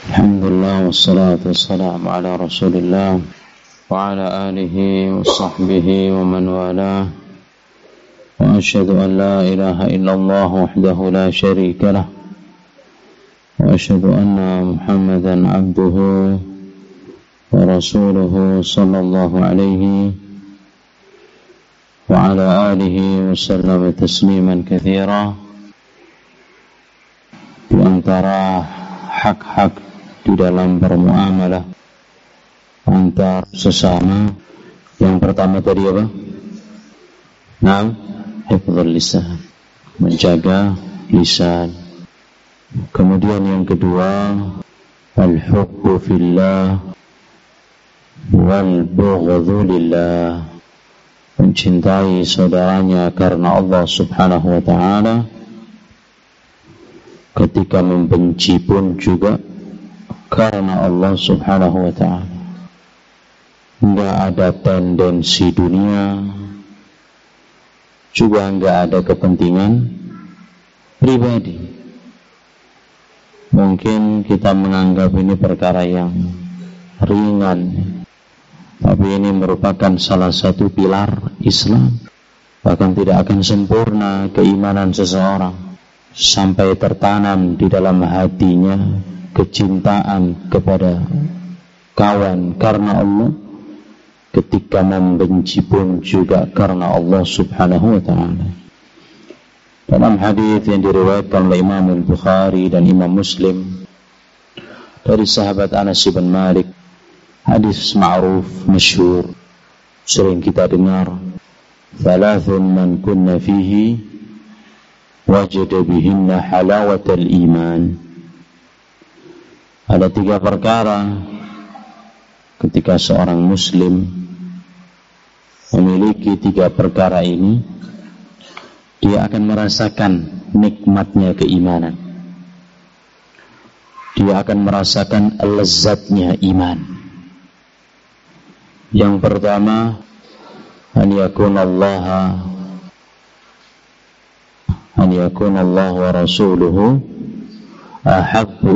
Alhamdulillah wassalatu wassalamu ala Rasulillah wa ala alihi wa sahbihi wa man walah. Wa asyhadu an la ilaha illallah wahdahu la syarika lah. Wa asyhadu anna Muhammadan abduhu wa rasuluhu sallallahu alaihi wa ala alihi wa sallam tasliman katsira. Di antara hak-hak di dalam bermuamalah antar sesama, yang pertama tadi apa? Naam, hifdzul lisan, menjaga lisan. Kemudian yang kedua, al-hubbu fillah wal bughdhu lillah, mencintai saudaranya karena Allah Subhanahu wa taala, ketika membenci pun juga karena Allah Subhanahu wa ta'ala. Enggak ada tendensi dunia, juga enggak ada kepentingan pribadi. Mungkin kita menganggap ini perkara yang ringan, tapi ini merupakan salah satu pilar Islam. Bahkan tidak akan sempurna keimanan seseorang sampai tertanam di dalam hatinya kecintaan kepada kawan karena Allah, ketika membenci pun juga karena Allah Subhanahu wa ta'ala. Dalam hadis yang diriwayatkan oleh Imam Al-Bukhari dan Imam Muslim dari sahabat Anas bin Malik, hadis ma'ruf, masyhur, sering kita dengar, thalathun man kunna fihi wajada bihinna halawatal iman. Ada 3 perkara ketika seorang muslim memiliki 3 perkara ini, dia akan merasakan nikmatnya keimanan. Dia akan merasakan lezatnya iman. Yang pertama, an yakun Allah wa rasuluhu ahabba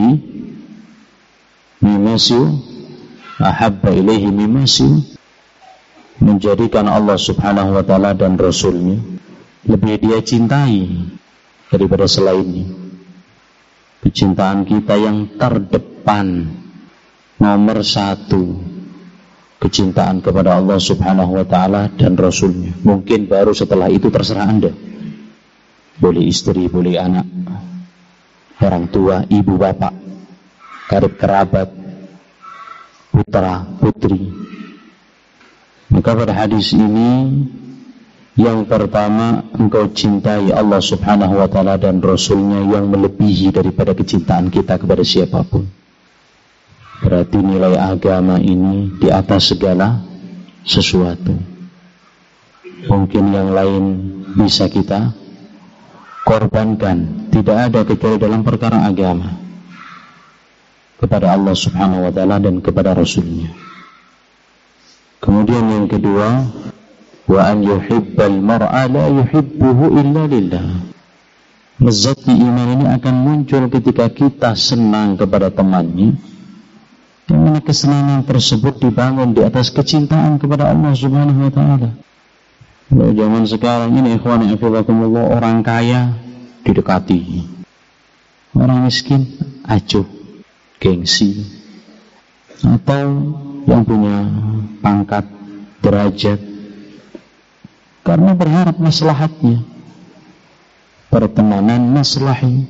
ilaihi mimasiu, menjadikan Allah Subhanahu wa ta'ala dan Rasulnya lebih dia cintai daripada selainnya. Kecintaan kita yang terdepan, nomor 1, kecintaan kepada Allah Subhanahu wa ta'ala dan Rasulnya. Mungkin baru setelah itu terserah Anda, boleh istri, boleh anak, orang tua, ibu, bapak, karib kerabat, putra, putri. Maka pada hadis ini, yang pertama, engkau cintai Allah Subhanahu wa ta'ala dan Rasulnya yang melebihi daripada kecintaan kita kepada siapapun. Berarti nilai agama ini di atas segala sesuatu. Mungkin yang lain bisa kita korbankan, tidak ada kecuali dalam perkara agama, kepada Allah Subhanahu wa ta'ala dan kepada Rasulnya. Kemudian yang kedua, wa an yuhibbal mar'a la yuhibbuhu illa lillah. Lezat iman ini akan muncul ketika kita senang kepada temannya, yang mana kesenangan tersebut dibangun di atas kecintaan kepada Allah Subhanahu wa ta'ala. Kalau zaman sekarang ini, ikhwan fillah, orang kaya didekati, orang miskin acuh, gengsi, atau yang punya pangkat, derajat, karena berharap maslahatnya, pertemanan maslahi.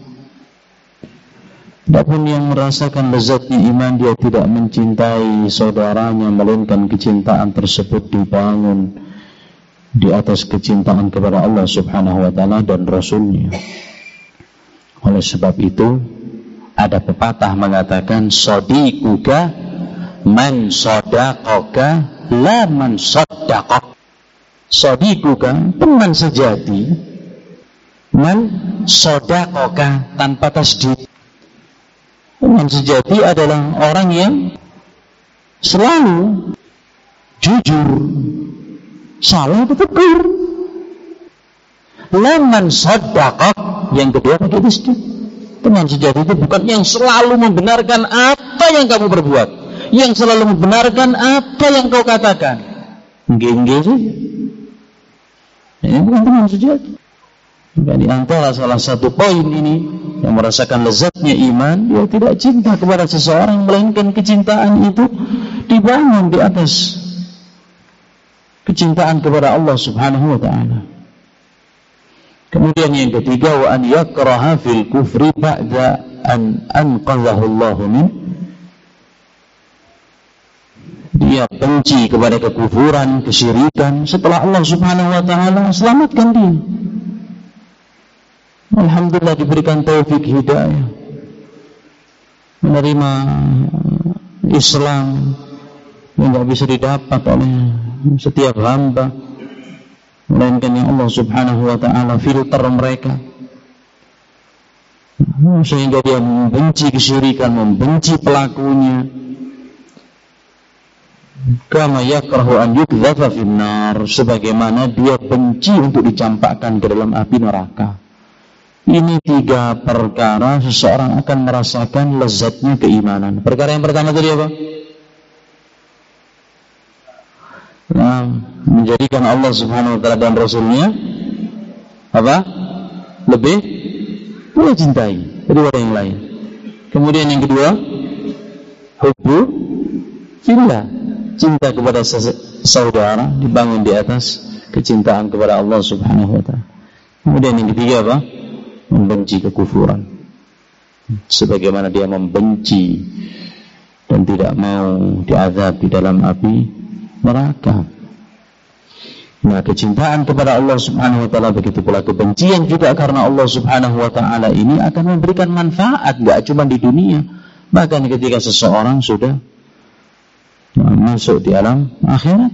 Adapun yang merasakan lezatnya iman, dia tidak mencintai saudaranya, melainkan kecintaan tersebut dibangun di atas kecintaan kepada Allah Subhanahu wa ta'ala dan Rasulnya. Oleh sebab itu, ada pepatah mengatakan, sadiquka man sadaqaka la man saddaqak. Sadiquka, teman sejati, man sadaqaka, tanpa tasdid. Teman sejati adalah orang yang selalu jujur, salah ditegur. La man saddaqak, yang kedua pakai tasdid. Teman sejati itu bukan yang selalu membenarkan apa yang kamu perbuat, yang selalu membenarkan apa yang kau katakan. Enggak saja. Ini bukan teman sejati. Maka di antara salah satu poin ini yang merasakan lezatnya iman, dia tidak cinta kepada seseorang, melainkan kecintaan itu dibangun di atas kecintaan kepada Allah Subhanahu wa ta'ala. Kemudian yang ketiga, wa an yakraha fil kufri ba'da an anqadhahu Allah min. Dia benci kepada kekufuran, kesyirikan setelah Allah Subhanahu wa ta'ala selamatkan dia. Alhamdulillah diberikan taufik hidayah, menerima Islam yang tidak bisa didapat oleh setiap hamba, melainkan yang Allah Subhanahu wa ta'ala filter mereka, sehingga dia membenci kesyirikan, membenci pelakunya. Kama yakrahu an yukdhafa finnar, sebagaimana dia benci untuk dicampakkan ke dalam api neraka. Ini 3 perkara seseorang akan merasakan lezatnya keimanan. Perkara yang pertama tadi apa? Nah, menjadikan Allah Subhanahu wa ta'ala dan Rasulnya apa? Lebih boleh cintai daripada yang lain. Kemudian yang kedua, hubbu fillah, cinta kepada saudara dibangun di atas kecintaan kepada Allah Subhanahu wa ta'ala. Kemudian yang ketiga apa? Membenci kekufuran, sebagaimana dia membenci dan tidak mau diazab di dalam api neraka. Nah, kecintaan kepada Allah Subhanahu wa ta'ala, begitu pula kebencian juga karena Allah Subhanahu wa ta'ala ini akan memberikan manfaat, tidak cuma di dunia, bahkan ketika seseorang sudah masuk di alam akhirat.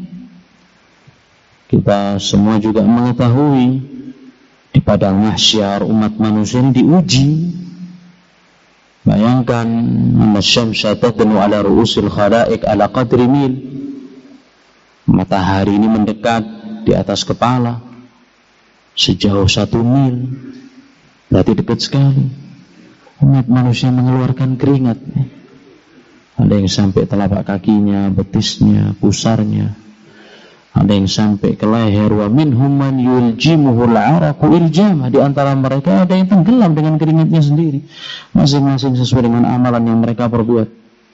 Kita semua juga mengetahui di padang mahsyar umat manusia ini diuji. Bayangkan, anna syamsa tadnu ala ru'usil khalaiq ala qadri mil. Matahari ini mendekat di atas kepala sejauh 1 mil. Berarti dekat sekali. Umat manusia mengeluarkan keringat. Ada yang sampai telapak kakinya, betisnya, pusarnya. Ada yang sampai ke leher. Wa minhum man yuljimuhul araqu iljama. Di antara mereka ada yang tenggelam dengan keringatnya sendiri, masing-masing sesuai dengan amalan yang mereka perbuat.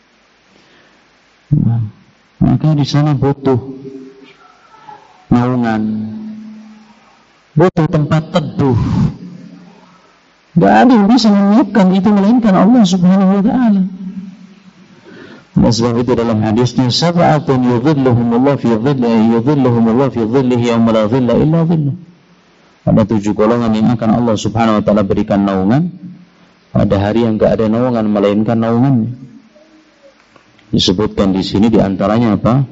Nah, maka di sana butuh naungan, butuh tempat teduh. Tidak ada yang bisa menyiapkan itu melainkan Allah Subhanahu wa ta'ala. Oleh sebab itu dalam hadisnya, sab'atun yudhilluhumullah fi dhillihi yudhilluhumullah fi dhillihi yawma la dhilla illa dhilluh. Ada 7 golongan yang akan Allah Subhanahu wa ta'ala berikan naungan pada hari yang tidak ada naungan melainkan naungannya. Disebutkan di sini di antaranya apa?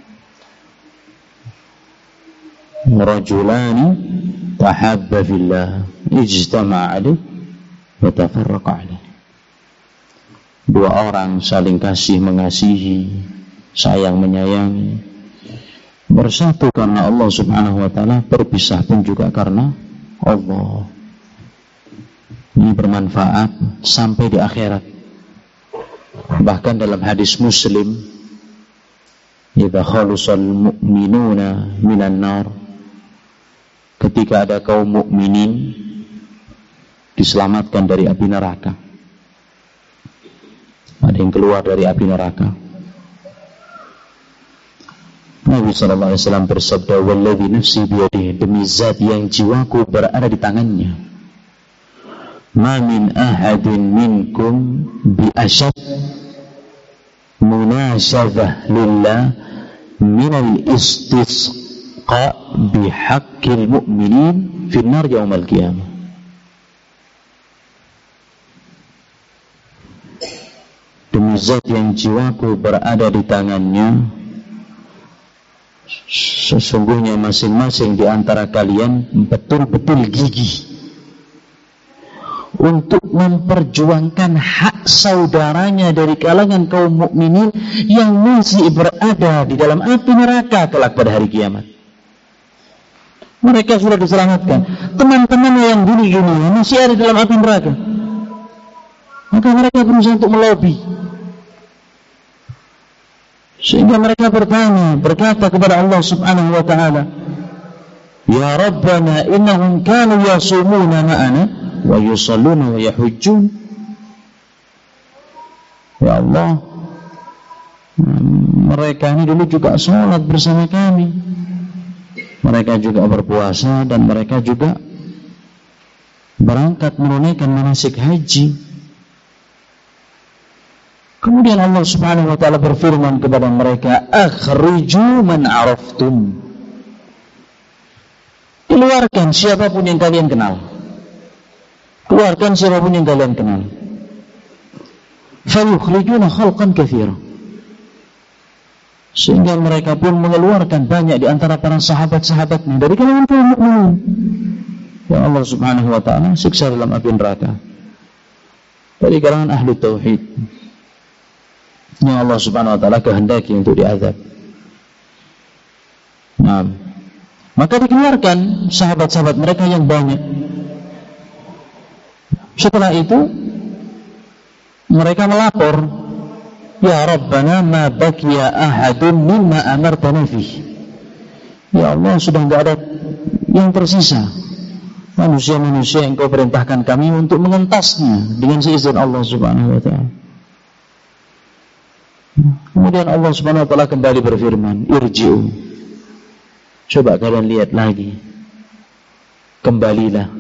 Rajulani tahabba fillah ijtama'a alaihi wa tafarraqa alaihi. 2 orang saling kasih mengasihi, sayang menyayangi, bersatu karena Allah Subhanahu wa ta'ala, berpisah pun juga karena Allah. Ini bermanfaat sampai di akhirat. Bahkan dalam hadis Muslim, idza khalusal mu'minuna minan nar, ketika ada kaum mukminin diselamatkan dari api neraka, ada yang keluar dari api neraka. Nabi sallallahu alaihi wasallam bersabda, "Walladzi nafsi biyadihi, demi zat yang jiwaku berada di tangannya, ma min ahadin minkum bi ashad munasyabah lillah min al-istisqa bi haqqil mu'minin fi an-nar yaumal qiyamah." Demi zat yang jiwaku berada di tangannya, sesungguhnya masing-masing di antara kalian betul-betul gigih untuk memperjuangkan hak saudaranya dari kalangan kaum mukminin yang masih berada di dalam api neraka kelak pada hari kiamat. Mereka sudah diselamatkan, teman-teman yang dulu masih ada dalam api neraka. Maka mereka berusaha untuk melobi. Sehingga mereka berkata kepada Allah Subhanahu wa ta'ala, Ya Rabbana innahum kanu yasumuna ma'ana wa yusalluna wa yahujjun. Ya Allah, mereka ini dulu juga sholat bersama kami, mereka juga berpuasa, dan mereka juga berangkat menunaikan manasik haji. Kemudian Allah Subhanahu wa ta'ala berfirman kepada mereka, akhriju man araftum. Keluarkan siapapun yang kalian kenal. Keluarkan siapapun yang kalian kenal. Fayukhrijuna khalqan katsira. Sehingga mereka pun mengeluarkan banyak di antara para sahabat-sahabatnya dari kalangan kaum mukminin. Ya Allah Subhanahu wa ta'ala siksa dalam api neraka dari kalangan ahli tauhid yang Allah Subhanahu wa ta'ala kehendaki untuk diazab. Nah, maka dikeluarkan sahabat-sahabat mereka yang banyak. Setelah itu mereka melapor, Ya Rabbana ma baqiya ahadun mimma amartana fih. Ya Allah, sudah enggak ada yang tersisa manusia-manusia yang kau perintahkan kami untuk mengentasnya dengan seizin Allah Subhanahu wa ta'ala. Kemudian Allah Subhanahu wa ta'ala kembali berfirman, irji'u. Coba kalian lihat lagi, kembalilah.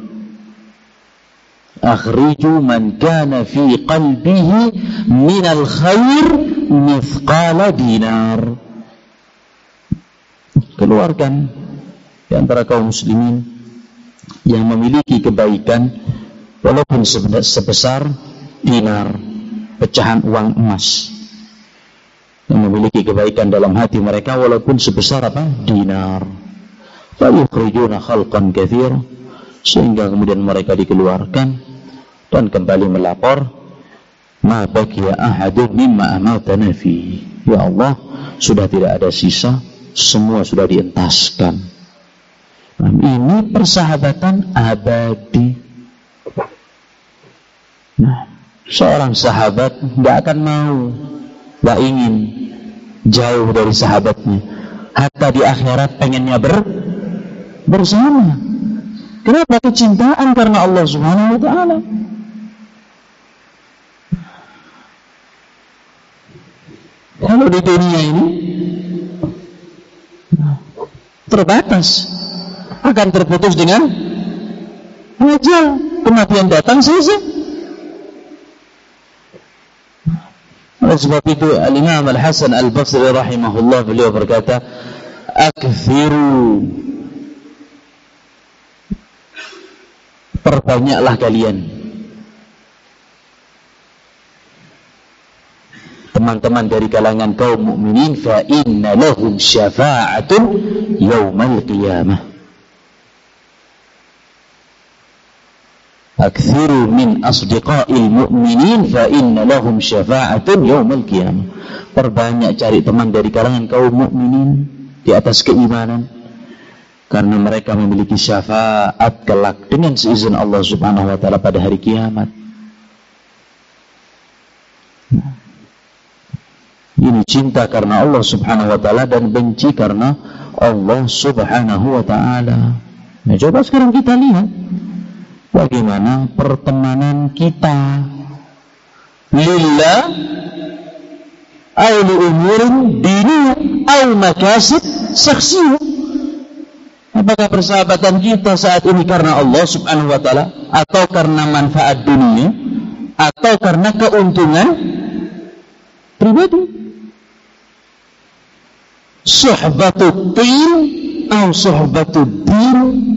Akhriju man kana fi qalbihi minal khair mithqala dinar. Keluarkan di antara kaum muslimin yang memiliki kebaikan walaupun sebesar dinar, pecahan uang emas. Yang memiliki kebaikan dalam hati mereka walaupun sebesar apa? Dinar. Fayukhrijuna khalqan katsira. Sehingga kemudian mereka dikeluarkan dan kembali melapor, ma baqiya ahadun mimma amartana fi. Ya Allah, sudah tidak ada sisa, semua sudah dientaskan. Ini persahabatan abadi. Nah, seorang sahabat tidak akan mau, tidak ingin jauh dari sahabatnya. Hatta di akhirat pengennya bersama. Kenapa? Kecintaan karena Allah Subhanahu wa ta'ala. Kalau di dunia ini terbatas, akan terputus dengan ajal, kematian datang selesai. Oleh sebab itu Al-Imam Al-Hasan Al-Basri rahimahullah, beliau berkata, akthiru, perbanyaklah kalian teman-teman dari kalangan kaum mukminin, fa inna lahum syafa'atun yaumal qiyamah. Aktsiru min asdiqa'il mu'minin fa inna lahum syafa'atun yaumal qiyamah. Perbanyak cari teman dari kalangan kaum mukminin di atas keimanan, karena mereka memiliki syafaat kelak dengan seizin Allah Subhanahu wa ta'ala pada hari kiamat. Ini cinta karena Allah Subhanahu wa ta'ala dan benci karena Allah Subhanahu wa ta'ala. Nah, coba sekarang kita lihat bagaimana pertemanan kita lillah aw li umurin diniyah aw makasib syakhsiyah. Apakah persahabatan kita saat ini karena Allah Subhanahu wa ta'ala, atau karena manfaat dunia, atau karena keuntungan pribadi? Suhbatut tin atau suhbatut din?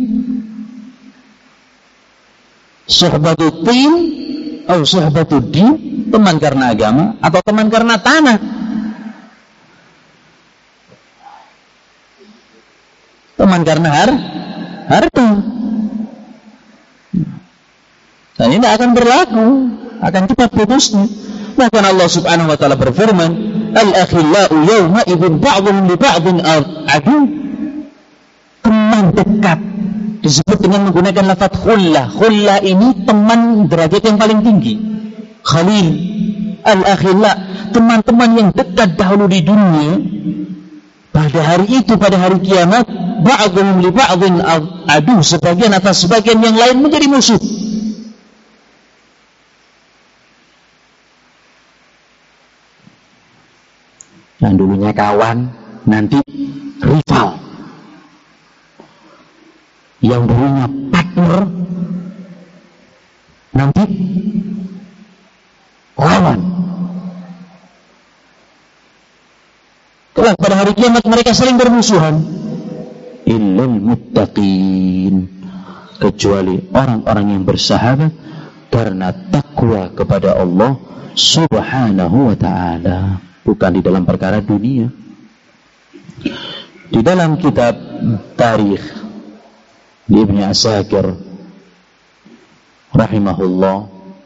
Suhbatut tin atau suhbatut din? Teman karena agama atau teman karena tanah? Teman karena harta. Dan ini akan berlaku, akan cepat putusnya. Bahkan Allah Subhanahu wa ta'ala berfirman, al-akhillau yawma idzin ba'dhum li ba'dhin adu. Teman dekat disebut dengan menggunakan lafaz khullah. Khullah ini teman derajat yang paling tinggi. khalil, al-akhilla, teman-teman yang dekat dahulu di dunia, pada hari itu, pada hari kiamat, ba'dhum li ba'dhin adu, sebagian atas sebagian yang lain menjadi musuh. Yang dulunya kawan, nanti rival. Yang dulunya partner, nanti lawan. Kelak pada hari kiamat mereka saling bermusuhan. Illal muttaqin, kecuali orang-orang yang bersahabat karena takwa kepada Allah Subhanahu wa ta'ala, bukan di dalam perkara dunia. Di dalam kitab Tarikh Ibnu Asakir rahimahullah,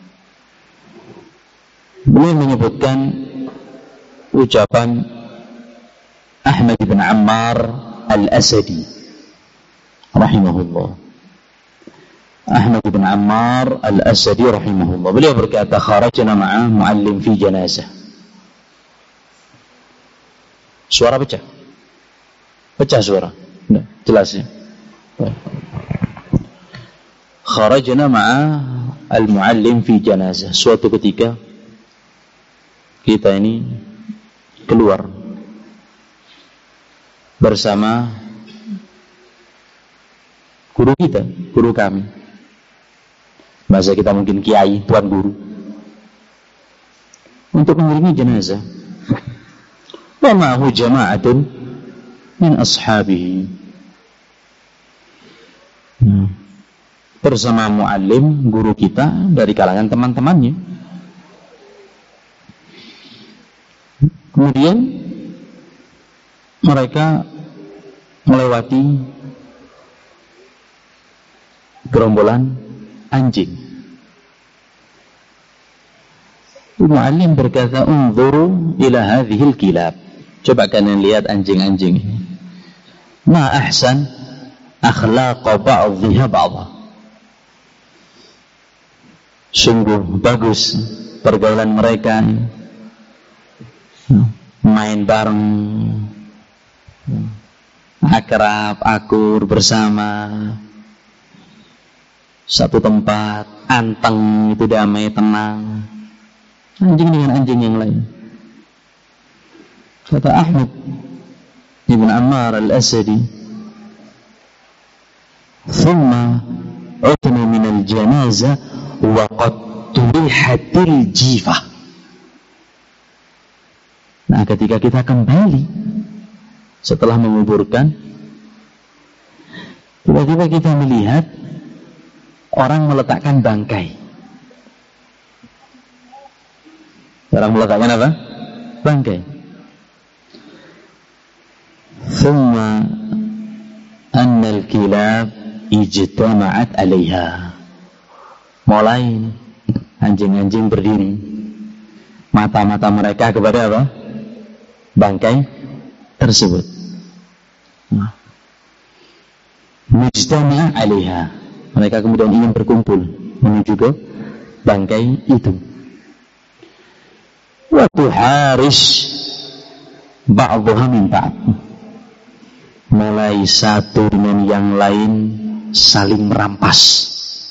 beliau menyebutkan ucapan Ahmad bin Ammar al-Asadi rahimahullah. Ahmad bin Ammar al-Asadi rahimahullah, beliau berkata, kharajna ma'a muallim fi janazah. Suara pecah. Pecah suara. Nah, jelas ya. Kharajna ma'a al-muallim fi janazah. Suatu ketika kita ini keluar bersama guru kita, guru kami. Bahasa kita mungkin kiai, tuan guru, untuk mengiringi jenazah. Wa ma'ahu jama'atun min ashabihi. Bersama muallim, guru kita, dari kalangan teman-temannya. Kemudian mereka melewati gerombolan anjing. Muallim berkata, unzuru ila hadhil kilab. Coba kalian lihat anjing-anjing ini. Ma ahsan akhlaqa ba'dhiha ba'dha. Sungguh bagus pergaulan mereka, main bareng, akrab, akur bersama, satu tempat, anteng, itu damai, tenang. Anjing dengan anjing yang lain. Kata Ahmad ibn Ammar al-Asadi, thumma utna min al-janazah wa qad turihatil jifah. Nah, ketika kita kembali setelah menguburkan, tiba-tiba kita melihat orang meletakkan bangkai. Orang meletakkan apa? Bangkai. Thumma annal kilab ijtama'at 'alaiha. Mulai anjing-anjing berdiri, mata-mata mereka kepada apa? Bangkai tersebut. Mujtama' 'alaiha. Mereka kemudian ingin berkumpul menuju ke bangkai itu. Wa tuharish ba'dhuha min ba'd. Mulai satu dengan yang lain saling merampas.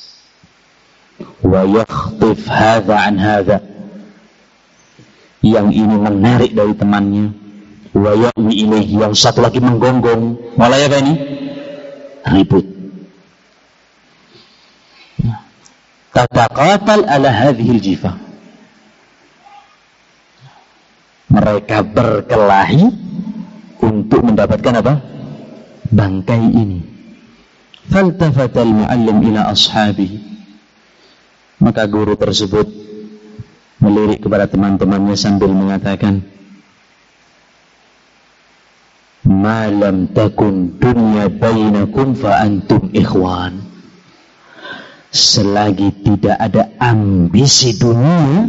Wa yakhtif hadha an hadha. Yang ini menarik dari temannya. Wa ya'wi ilaihi, yang satu lagi menggonggong. Mulai apa ini? Ribut. Tataqatal ala hadhil jifah. Mereka berkelahi untuk mendapatkan apa? Bangkai ini. Faltafatal muallim ila ashabihi. Maka guru tersebut melirik kepada teman-temannya sambil mengatakan, ma lam takun dunya bainakum fa antum ikhwan. Selagi tidak ada ambisi dunia,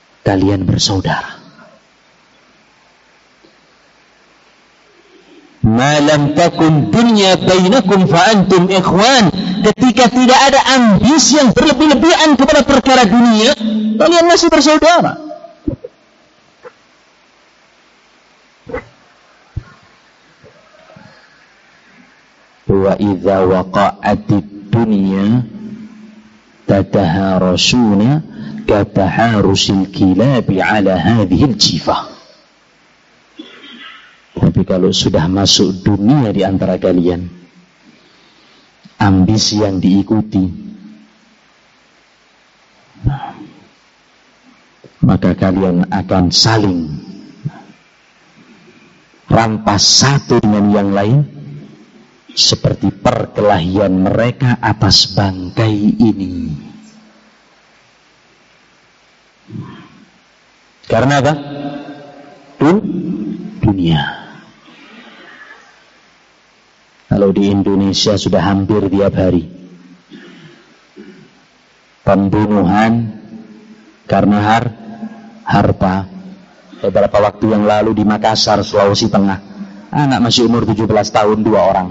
kalian bersaudara. Ma lam takun dunya bainakum fa antum ikhwan. Ketika tidak ada ambisi yang berlebih-lebihan kepada perkara dunia, kalian masih bersaudara. Wa idza waqa'atid dunya tataharasuna kataharusil kilabi ala hadhil jifah. Tapi kalau sudah masuk dunia di antara kalian, ambisi yang diikuti, maka kalian akan saling rampas satu dengan yang lain, seperti perkelahian mereka atas bangkai ini. Karena apa? Dunia. Kalau di Indonesia sudah hampir tiap hari pembunuhan karena harta. Beberapa waktu yang lalu di Makassar, Sulawesi Tengah, anak masih umur 17 tahun 2 orang.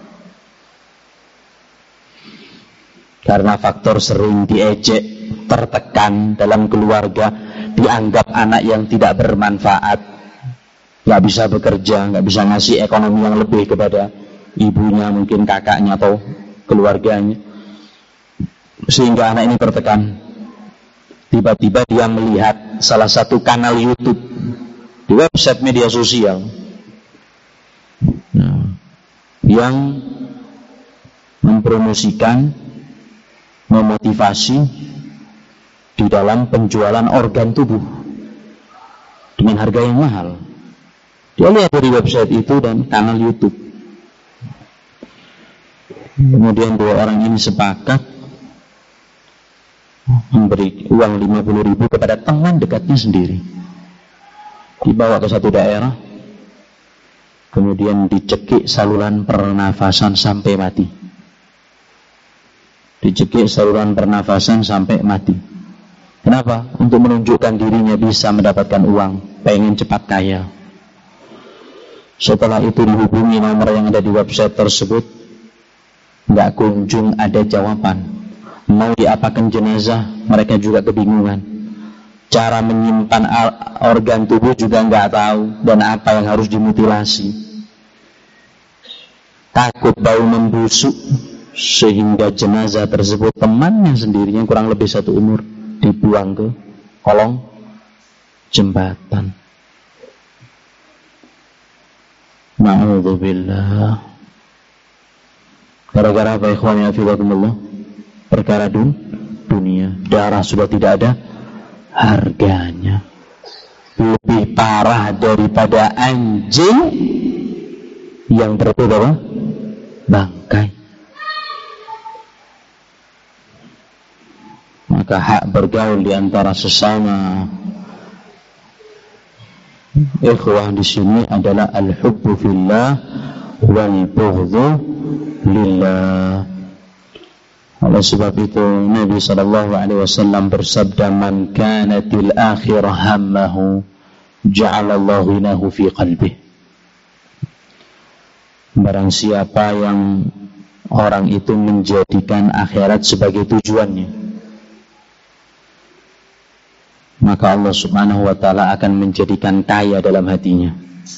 Karena faktor sering diejek, tertekan dalam keluarga, dianggap anak yang tidak bermanfaat, gak bisa bekerja, gak bisa ngasih ekonomi yang lebih kepada ibunya, mungkin kakaknya atau keluarganya, sehingga anak ini tertekan. Tiba-tiba dia melihat salah satu kanal YouTube di website media sosial yang mempromosikan, memotivasi di dalam penjualan organ tubuh dengan harga yang mahal. Dia lihat dari website itu dan kanal YouTube. Kemudian 2 orang ini sepakat memberi uang 50.000 kepada teman dekatnya sendiri. Dibawa ke satu daerah, kemudian dicekik saluran pernafasan sampai mati. Dicekik saluran pernafasan sampai mati. Kenapa? Untuk menunjukkan dirinya bisa mendapatkan uang, pengen cepat kaya. Setelah itu dihubungi nomor yang ada di website tersebut, nggak kunjung ada jawaban. Mau diapakan jenazah, mereka juga kebingungan. Cara menyimpan organ tubuh juga nggak tahu, dan apa yang harus dimutilasi. Takut bau membusuk, sehingga jenazah tersebut temannya sendiri yang kurang lebih 1 umur dibuang ke kolong jembatan. Na'udzubillah. Gara-gara apa, ikhwan ya fillakumullah? Perkara dunia. Darah sudah tidak ada harganya. Lebih parah daripada anjing yang tertutup bangkai. Maka hak bergaul di antara sesama ikhwah di sini adalah al-hubbu fillah wal bughdhu lillah. Oleh sebab itu Nabi SAW bersabda, man kanatil akhirah hammahu ja'alallahu ghinahu fi qalbih. Barang siapa yang orang itu menjadikan akhirat sebagai tujuannya, maka Allah Subhanahu wa ta'ala akan menjadikan kaya dalam hatinya.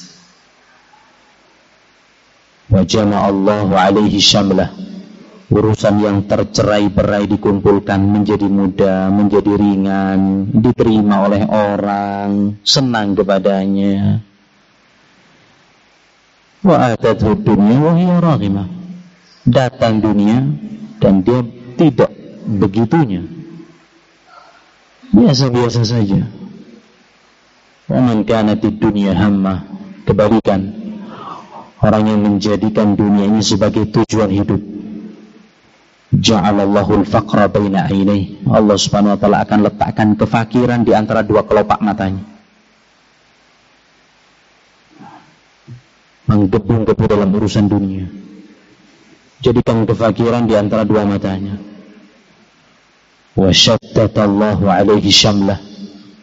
Wa jama'allahu alaihi syamlah. Urusan yang tercerai-berai dikumpulkan menjadi mudah, menjadi ringan, diterima oleh orang, senang kepadanya. Wa atathu dunya wa hiya raghimah. Datang dunia dan dia tidak begitunya, biasa-biasa saja. Wa man kanatid dunya hammah. Kebalikan, orang yang menjadikan dunia ini sebagai tujuan hidup, ja'alallahu al-faqra baina 'ainaihi. Allah Subhanahu wa taala akan letakkan kefakiran di antara 2 kelopak matanya. Menggebu-gebu dalam urusan dunia. Jadikan kefakiran di antara 2 matanya. Wa syaddatallahu alaihi syamlah.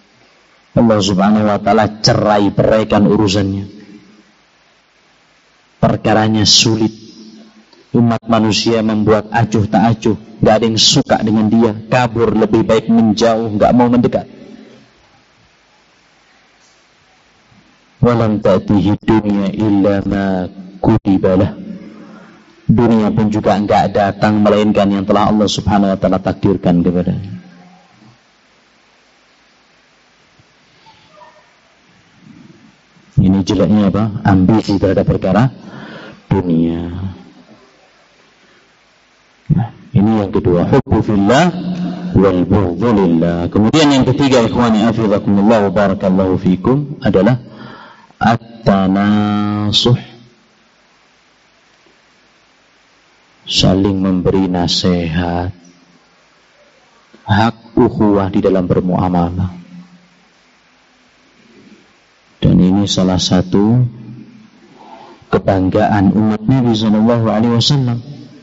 Allah Subhanahu wa taala cerai beraikan urusannya. perkaranya sulit. Umat manusia membuat acuh tak acuh, gak ada yang suka dengan dia, kabur, lebih baik menjauh, gak mau mendekat. Walam ta'tihi dunya illa ma kutibalah. Dunia pun juga enggak datang melainkan yang telah Allah Subhanahu wa taala takdirkan kepadanya. Ini jeleknya apa? Ambisi terhadap perkara dunia. Nah, ini yang kedua, hubbu fillah wal bughdhu lillah. Kemudian yang ketiga, ikhwani afizakumullah wa barakallahu fikum, adalah at-tanasuh. Saling memberi nasihat, hak ukhuwah di dalam bermuamalah. Dan ini salah satu kebanggaan umat Nabi sallallahu alaihi wasallam.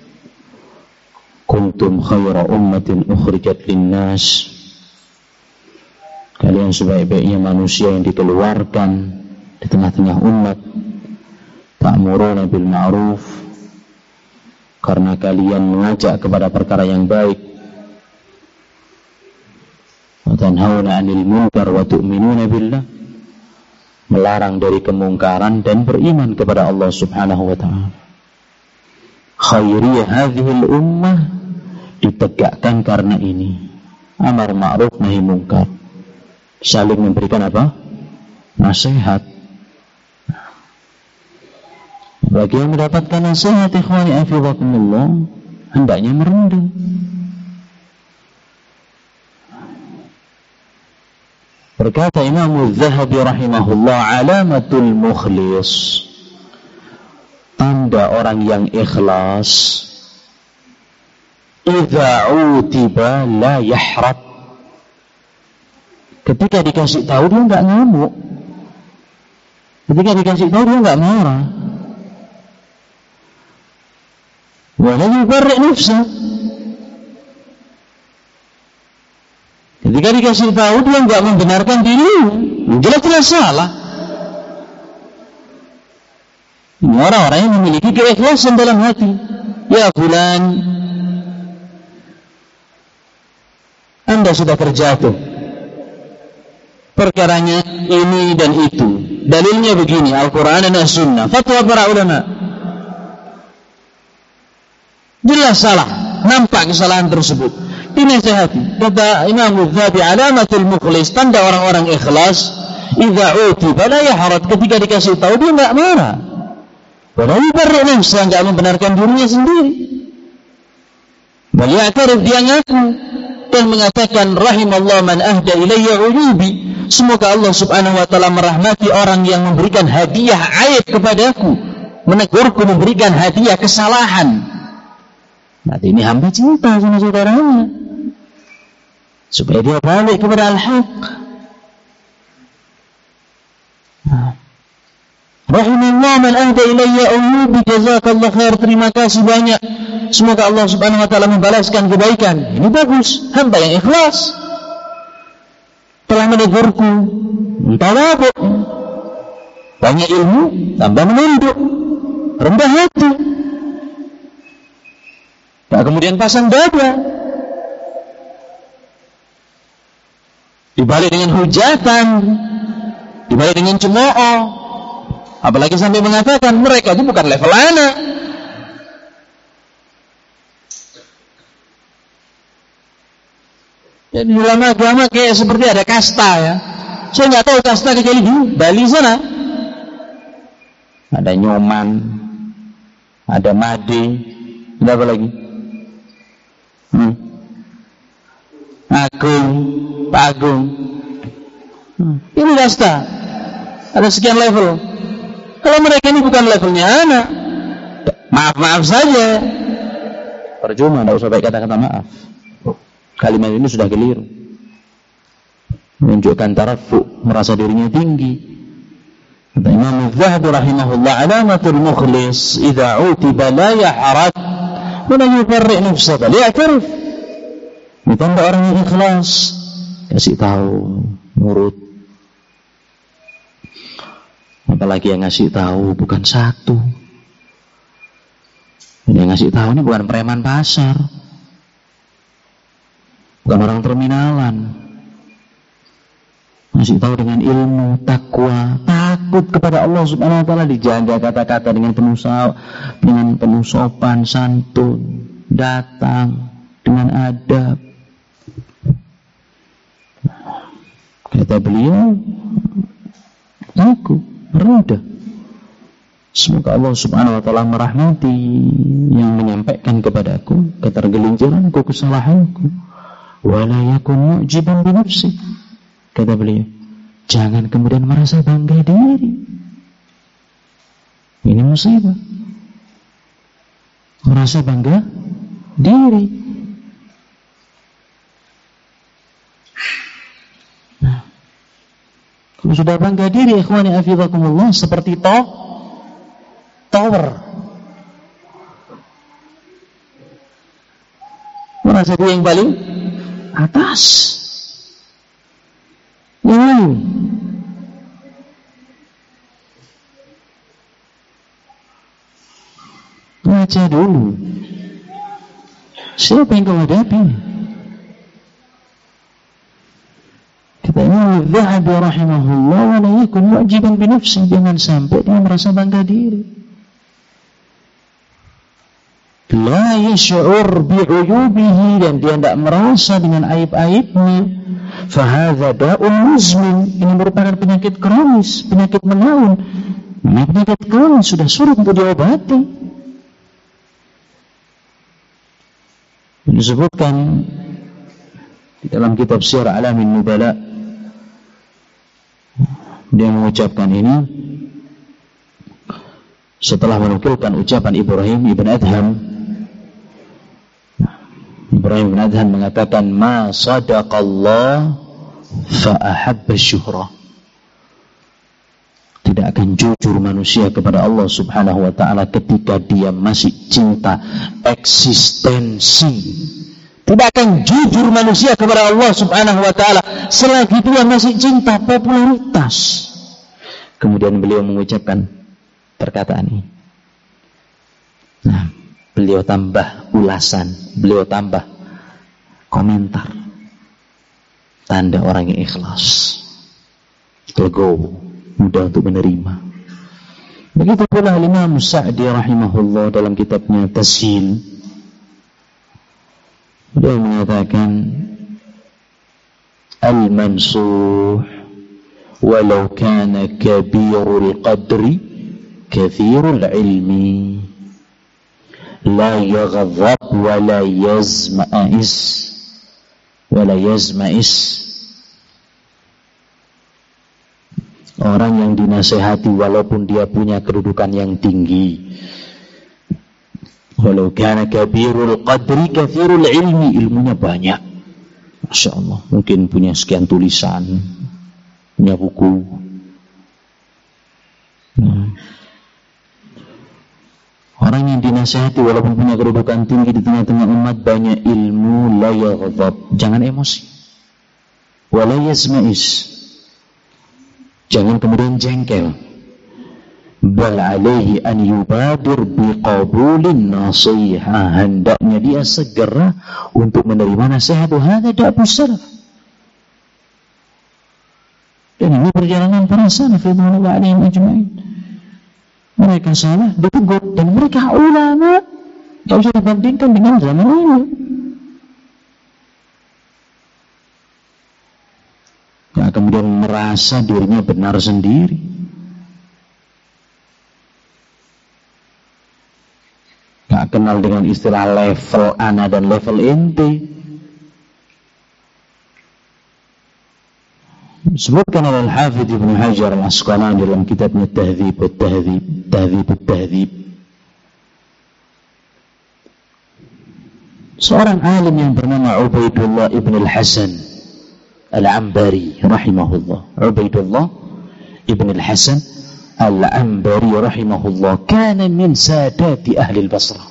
Kuntum khaira ummatin ukhrijat linnas. Kalian sebaik-baiknya manusia yang dikeluarkan di tengah-tengah umat. Ta'muruna bil ma'ruf, karena kalian mengajak kepada perkara yang baik. Wa tanhauna 'anil munkar wa tu'minuna billah, melarang dari kemungkaran dan beriman kepada Allah Subhanahu wa taala. Khairiyah hadhil ummah ditegakkan karena ini. Amar ma'ruf nahi munkar. Saling memberikan apa? Nasihat. Bagi yang mendapatkan nasihat, ikhwani afizakumullah, hendaknya merendah. Berkata Imam Az-Zahabi rahimahullah, alamatul mukhlis, tanda orang yang ikhlas, idza utiba la yahrat. Ketika dikasih tahu dia enggak ngamuk. Ketika dikasih tahu dia enggak marah. Wa la yubarri nafsa. Ketika dikasih tahu dia enggak membenarkan dirinya, jelas-jelas salah. Ini orang-orang yang memiliki keikhlasan dalam hati. Ya fulan, Anda sudah terjatuh, perkaranya ini dan itu, dalilnya begini, Al-Quran dan As-Sunnah, fatwa para ulama. Jelas salah, nampak kesalahan tersebut, dinasihati. Kata Imam Az-Zahabi, alamatul mukhlis, tanda orang-orang ikhlas, idza utiba la yahrat, ketika dikasih tahu dia enggak marah. Wala yubarri nafsa, enggak membenarkan dirinya sendiri. Bal ya'tarif, dia ngaku dan mengatakan, rahimallahu man ahda ilayya uyubi, semoga Allah Subhanahu wa taala merahmati orang yang memberikan hadiah aib kepadaku, menegurku, memberikan hadiah kesalahan. Nah, ini hamba cinta sama saudaranya supaya dia balik kepada al-haq. Rahimallahu man ahda ilayya uyubi, jazakallahu khair, terima kasih banyak, semoga Allah Subhanahu wa taala membalaskan kebaikan. Ini bagus, hamba yang ikhlas telah menegurku, tawadhu, banyak ilmu, tambah menunduk, rendah hati. Nah, kemudian pasang dada, dibalik dengan hujatan, dibalik dengan cemooh, apalagi sampai mengatakan mereka itu bukan level anak. Jadi dalam agama kayak seperti ada kasta ya. Saya nggak tahu kasta kecuali di Bali sana. Ada Nyoman, ada Made, ada apa lagi? Agung, Pak Agung. Ini kasta. Ada sekian level. Kalau mereka ini bukan levelnya anak, maaf-maaf saja. Percuma, tidak usah baik kata-kata maaf. Kalimat ini sudah keliru, menunjukkan tarafu, merasa dirinya tinggi. Kata Imam Az-Zahabi rahimahullah, alamatul mukhlis idza utiba la yahrat wa la yufarri nafsahu, bal ya'tarif. Ini tanda orang yang ikhlas, kasih tahu, nurut. Apalagi yang ngasih tahu bukan satu, Yang ngasih tahu ini bukan preman pasar, bukan orang terminalan. Ngasih tahu dengan ilmu, takwa, takut kepada Allah Subhanahu wa taala, dijaga kata-kata dengan penuh sopan santun, datang dengan adab. Kata beliau, aku rendah. Semoga Allah Subhanahu wa taala merahmati yang menyampaikan kepadaku ketergelinciranku, kesalahanku. Wala yakun mu'jiban bi nafsi. Kata beliau, jangan kemudian merasa bangga diri. Ini musibah. Merasa bangga diri. Nah, kalau sudah bangga diri, ikhwani hafizakumullah, seperti tower. Merasa dia yang paling atas. Baca dulu, siapa yang kau hadapi? Katanya Zahabi rahimahullah, wa la yakun mu'jiban bi nafsi, jangan sampai dia merasa bangga diri. La yash'ur bi'uyubihi, dan dia tidak merasa dengan aib-aibnya. Fahadha da'un muzmin, ini merupakan penyakit kronis, penyakit menaun. Ini penyakit kronis, sudah suruh untuk diobati. Disebutkan di dalam kitab Syiar Alamin Nubala, dia mengucapkan ini setelah menukilkan ucapan Ibrahim ibn Adham. Ibrahim bin Adham mengatakan, ma sadaqallah fa ahabba syuhrah. Tidak akan jujur manusia kepada Allah Subhanahu wa ta'ala ketika dia masih cinta eksistensi. Tidak akan jujur manusia kepada Allah Subhanahu wa ta'ala selagi dia masih cinta popularitas. Kemudian beliau mengucapkan perkataan ini. Nah, beliau tambah ulasan, beliau tambah komentar, tanda orang yang ikhlas, legowo, mudah untuk menerima. Begitu pula Imam Sa'di rahimahullah dalam kitabnya Tashil, beliau mengatakan, al-mansuh walau kana kabirul qadri kathirul ilmi la yaghdab wa la yazma'is. Orang yang dinasehati walaupun dia punya kedudukan yang tinggi, walau kana kabirul qadri kathirul ilmi, ilmunya banyak, Masya Allah, mungkin punya sekian tulisan, punya buku. Orang yang dinasihati walaupun punya kedudukan tinggi di tengah-tengah umat, banyak ilmu, la yaghdab, jangan emosi, wa la yazma'is, jangan kemudian jengkel, bal alaihi an yubadir biqabulin nasihah, hendaknya dia segera untuk menerima nasihat. Hadza da'bus salaf, dan ini perjalanan para salaf radhiyallahu anhum ajma'in. Mereka salah ditegur, dan mereka ulama, tak usah dibandingkan dengan zaman ini. Yang kemudian merasa dirinya benar sendiri. Gak kenal dengan istilah level ana dan level ente. Disebutkan oleh Al-Hafidz Ibnu Hajar Al-Asqalani dalam kitabnya Tahdzib at-Tahdzib. Seorang alim yang bernama Ubaidullah Ibn Al-Hasan Al-Ambari rahimahullah. Ubaidullah Ibn Al-Hasan Al-Ambari rahimahullah kana min sadati ahli al-Basrah,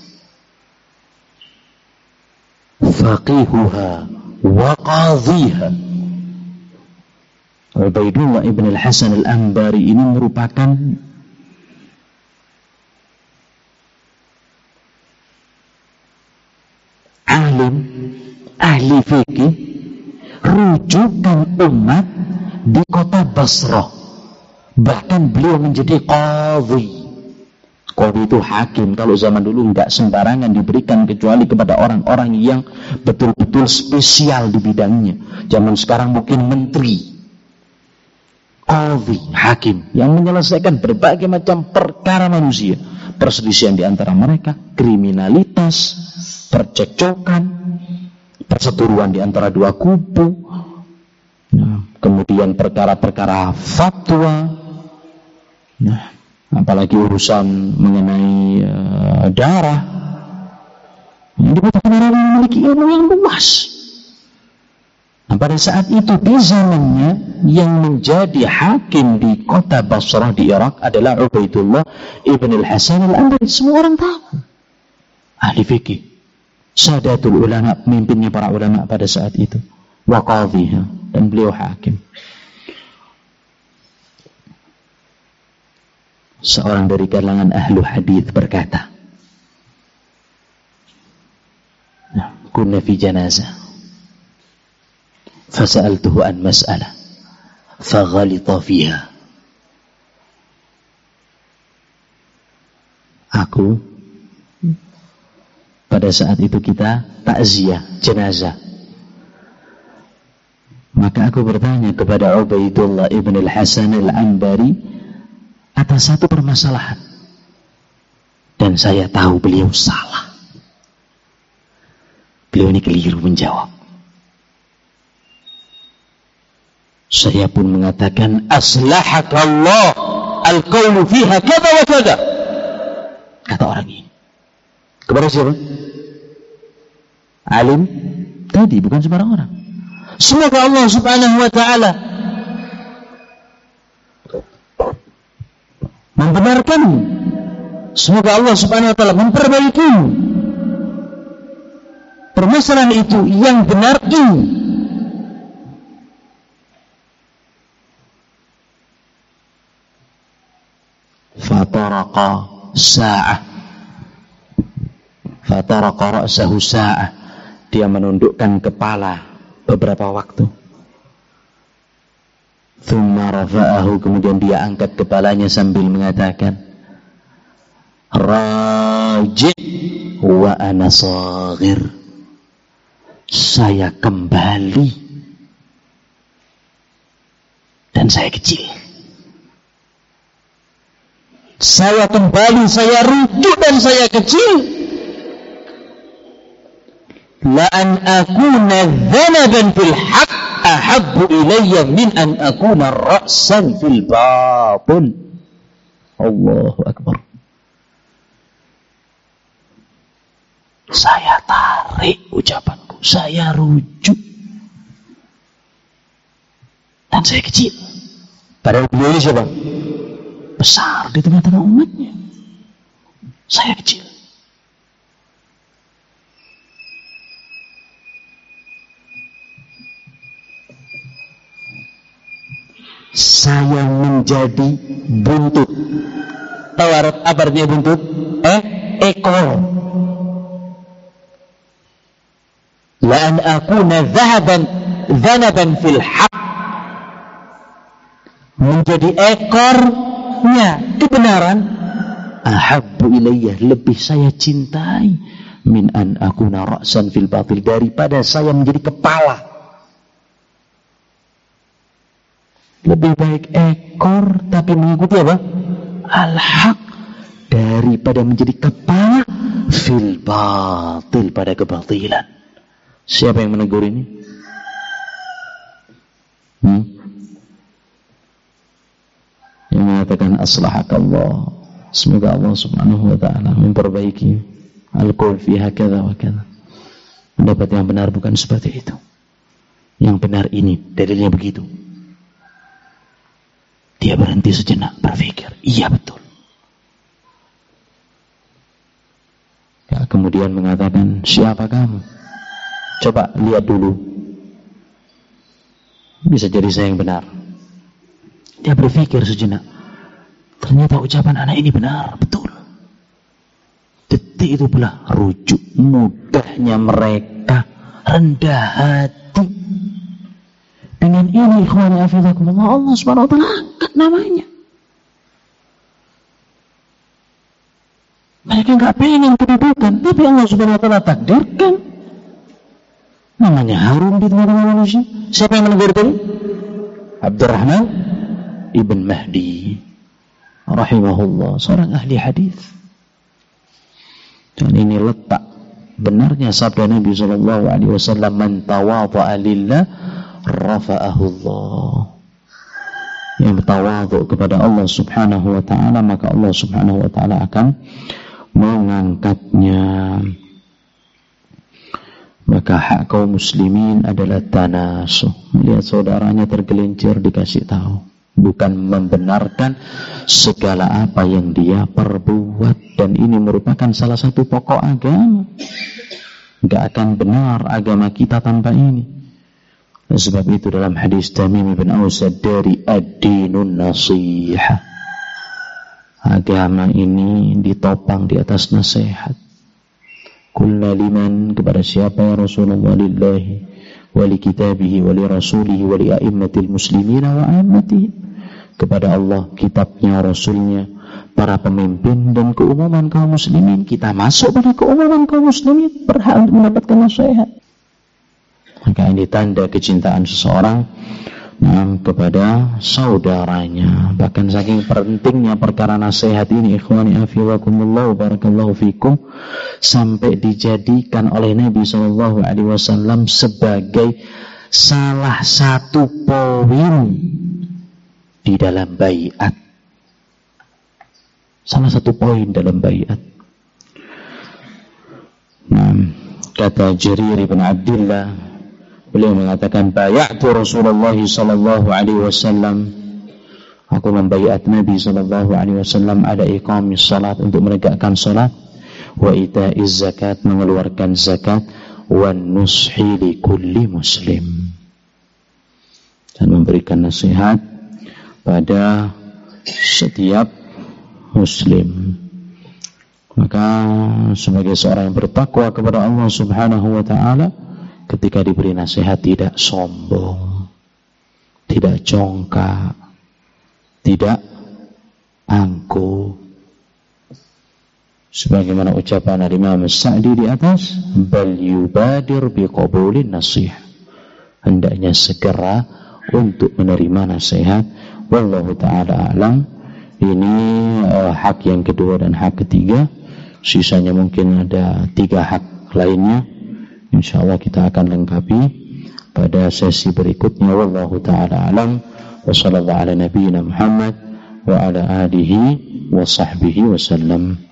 faqihuha wa qadhiha. Ubaidullah Ibn Al-Hasan Al-Ambari ini merupakan hakim, ahli fikih, rujukan umat di kota Basrah. Bahkan beliau menjadi qadhi. Qadhi itu hakim. Kalau zaman dulu nggak sembarangan diberikan kecuali kepada orang-orang yang betul-betul spesial di bidangnya. Zaman sekarang mungkin menteri. Qadhi, hakim, yang menyelesaikan berbagai macam perkara manusia. Perselisihan di antara mereka, kriminalitas, percekcokan, perseteruan di antara dua kubu, kemudian perkara-perkara fatwa, apalagi urusan mengenai darah, yang dibutuhkan orang yang memiliki ilmu yang luas. Nah, pada saat itu di zamannya yang menjadi hakim di kota Basrah di Irak adalah Ubaidullah ibn al-Hasan al-Ambari. Semua orang tahu, ahli fikih, sadatul ulama, pemimpinnya para ulama pada saat itu, wa qadhiha, dan beliau hakim. Seorang dari kalangan ahlu hadis berkata, kunna fi janazah fasa'altuhu an mas'alah faghalita fiha. Aku pada saat itu kita takziah jenazah, maka aku bertanya kepada Ubaidullah ibn al-Hasan al-Ambari atas satu permasalahan, dan saya tahu beliau salah. Beliau ini keliru menjawab. Saya pun mengatakan, aslahakallah, al-qawlu fiha kada wa kada. Kata orang ini kepada siapa? Alim tadi, bukan sembarang orang. Semoga Allah subhanahu wa ta'ala membenarkanmu. Semoga Allah subhanahu wa ta'ala memperbaikimu. Permasalahan itu yang benar ini. Fataraqa sa'ah, fataraqa ra'sahu sa'ah. Dia menundukkan kepala beberapa waktu. Thumma rafa'ahu, kemudian dia angkat kepalanya sambil mengatakan, raji' wa ana saghir. Saya kembali dan saya kecil. Saya kembali, saya rujuk dan saya kecil. La an akuna dhanaban fil haqq ahabbu ilayya min an akuna ra'san fil batil. Allahu akbar. Saya tarik ucapanku, saya rujuk dan saya kecil. Padahal beliau ini siapa? Besar di tengah-tengah umatnya. Saya kecil. Saya menjadi buntut. Tahu apa artinya buntut? Ekor. La an akuna dhanaban fil haqq. Menjadi ekornya kebenaran. Ahabbu ilayya, lebih saya cintai, min an akuna ra'san fil batil, daripada saya menjadi kepala. Lebih baik ekor tapi mengikuti apa? Al-haq, daripada menjadi kepala fil batil, pada kebatilan. Siapa yang menegur ini? Yang mengatakan aslahakallah, semoga Allah subhanahu wa ta'ala memperbaiki al-qaul fiha kadza wa kadza. Pendapat yang benar bukan seperti itu. Yang benar ini dalilnya begitu. Dia berhenti sejenak, berpikir, iya betul. Ya, kemudian mengatakan, siapa kamu? Coba lihat dulu. Bisa jadi saya yang benar. Dia berpikir sejenak. Ternyata ucapan anak ini benar, betul. seperti itu pula rujuk, mudahnya mereka, rendah hati. Dengan ini ikhwani hafizakumullah, Allah Subhanahu wa taala angkat namanya. Mereka enggak pengen kedudukan, tapi Allah Subhanahu wa taala takdirkan namanya harum di tengah-tengah manusia. Siapa yang menegur tadi? Abdurrahman ibn Mahdi rahimahullah, seorang ahli hadis. Dan ini letak benarnya sabda Nabi sallallahu alaihi wasallam, man tawadha'a lillah rafa'ahu Allah. Yang bertawadhu kepada Allah Subhanahu wa taala, maka Allah Subhanahu wa taala akan mengangkatnya. Maka hak kaum muslimin adalah tanasuh, melihat saudaranya tergelincir dikasih tahu, bukan membenarkan segala apa yang dia perbuat. Dan ini merupakan salah satu pokok agama. Gak akan benar agama kita tanpa ini. Dan sebab itu dalam hadis Tamim bin Aus dari ad-dinun nasihah, agama ini ditopang di atas nasihat. Kulna liman, kepada siapa ya Rasulullah? Lillahi wa li kitabihi wa li rasulihi wa li a'immatil muslimina wa a'immatihi. Kepada Allah, kitabnya, rasulnya, para pemimpin dan keumuman kaum muslimin. Kita masuk pada keumuman kaum muslimin, berhak untuk mendapatkan nasihat. Maka ini tanda kecintaan seseorang kepada saudaranya. Bahkan saking pentingnya perkara nasihat ini, ikhwani hafizakumullah, barakallahu fikum, sampai dijadikan oleh Nabi SAW sebagai salah satu poin di dalam baiat. Salah satu poin dalam baiat. Kata Jarir bin Abdullah, beliau mengatakan, bay'atu Rasulullah sallallahu alaihi wasallam, aku membaiat Nabi sallallahu alaihi wasallam ada iqamis salat, untuk menegakkan salat, wa ita'iz zakat, mengeluarkan zakat, wa nushi li kulli muslim, dan memberikan nasihat pada setiap muslim. Maka sebagai seorang yang bertakwa kepada Allah Subhanahu wa taala, ketika diberi nasihat tidak sombong, tidak congkak, tidak angkuh. Sebagaimana ucapan Imam Sa'di di atas, bal yubadir biqabulin nasihah, hendaknya segera untuk menerima nasihat. Wallahu ta'ala a'lam. Ini hak yang kedua dan hak ketiga. Sisanya mungkin ada 3 hak lainnya, InsyaAllah kita akan lengkapi pada sesi berikutnya. Wallahu ta'ala alam. Wa sallallahu ala nabiyyina Muhammad wa ala alihi wa sahbihi wa sallam.